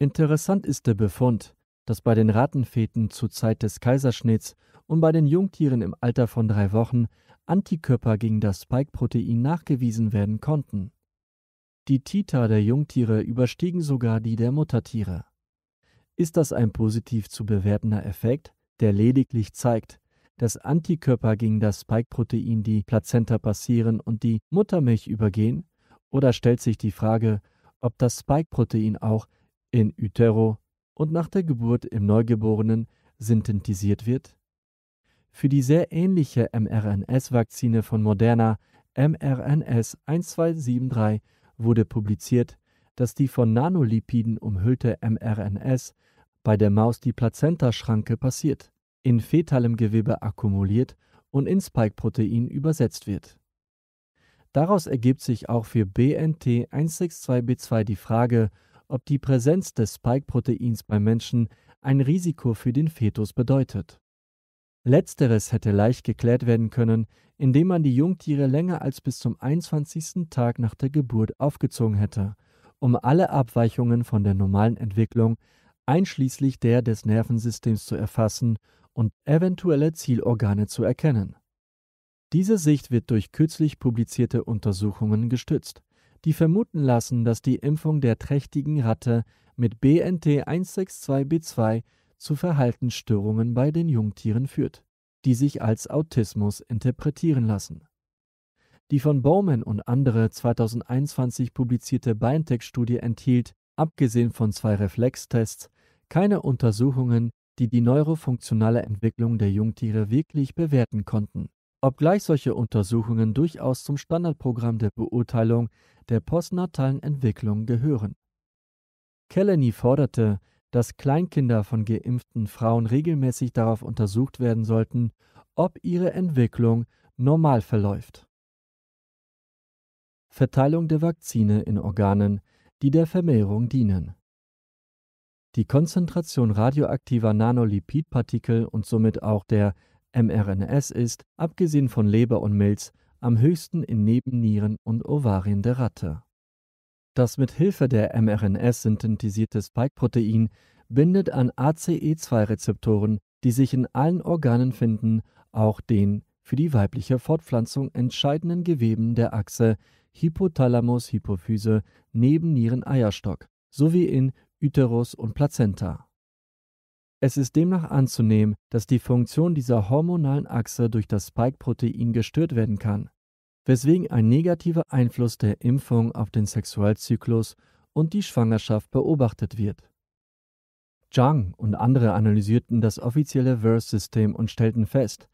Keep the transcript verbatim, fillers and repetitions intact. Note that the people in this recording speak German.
Interessant ist der Befund, dass bei den Rattenfeten zur Zeit des Kaiserschnitts und bei den Jungtieren im Alter von drei Wochen Antikörper gegen das Spike-Protein nachgewiesen werden konnten. Die Titer der Jungtiere überstiegen sogar die der Muttertiere. Ist das ein positiv zu bewertender Effekt, der lediglich zeigt, dass Antikörper gegen das Spike-Protein die Plazenta passieren und die Muttermilch übergehen? Oder stellt sich die Frage, ob das Spike-Protein auch in utero und nach der Geburt im Neugeborenen synthetisiert wird? Für die sehr ähnliche mRNA-Vakzine von Moderna M R N S eins zwei sieben drei wurde publiziert, dass die von Nanolipiden umhüllte mRNS bei der Maus die Plazentaschranke passiert, in fetalem Gewebe akkumuliert und in Spike-Protein übersetzt wird. Daraus ergibt sich auch für B N T eins sechs zwei B zwei die Frage, ob die Präsenz des Spike-Proteins beim Menschen ein Risiko für den Fetus bedeutet. Letzteres hätte leicht geklärt werden können, indem man die Jungtiere länger als bis zum einundzwanzigsten Tag nach der Geburt aufgezogen hätte, um alle Abweichungen von der normalen Entwicklung, einschließlich der des Nervensystems, zu erfassen und eventuelle Zielorgane zu erkennen. Diese Sicht wird durch kürzlich publizierte Untersuchungen gestützt, die vermuten lassen, dass die Impfung der trächtigen Ratte mit B N T eins sechs zwei B zwei zu Verhaltensstörungen bei den Jungtieren führt, die sich als Autismus interpretieren lassen. Die von Bowman und andere zweitausendeinundzwanzig publizierte BioNTech-Studie enthielt, abgesehen von zwei Reflextests, keine Untersuchungen, die die neurofunktionale Entwicklung der Jungtiere wirklich bewerten konnten, obgleich solche Untersuchungen durchaus zum Standardprogramm der Beurteilung der postnatalen Entwicklung gehören. Keleny forderte, dass Kleinkinder von geimpften Frauen regelmäßig darauf untersucht werden sollten, ob ihre Entwicklung normal verläuft. Verteilung der Vakzine in Organen, die der Vermehrung dienen. Die Konzentration radioaktiver Nanolipidpartikel und somit auch der mRNS ist, abgesehen von Leber und Milz, am höchsten in Nebennieren und Ovarien der Ratte. Das mit Hilfe der mRNS synthetisierte Spike-Protein bindet an A C E zwei Rezeptoren, die sich in allen Organen finden, auch den für die weibliche Fortpflanzung entscheidenden Geweben der Achse Hypothalamus-Hypophyse, Nebennieren-Eierstock sowie in Uterus und Plazenta. Es ist demnach anzunehmen, dass die Funktion dieser hormonalen Achse durch das Spike-Protein gestört werden kann, weswegen ein negativer Einfluss der Impfung auf den Sexualzyklus und die Schwangerschaft beobachtet wird. Zhang und andere analysierten das offizielle V E R S-System und stellten fest,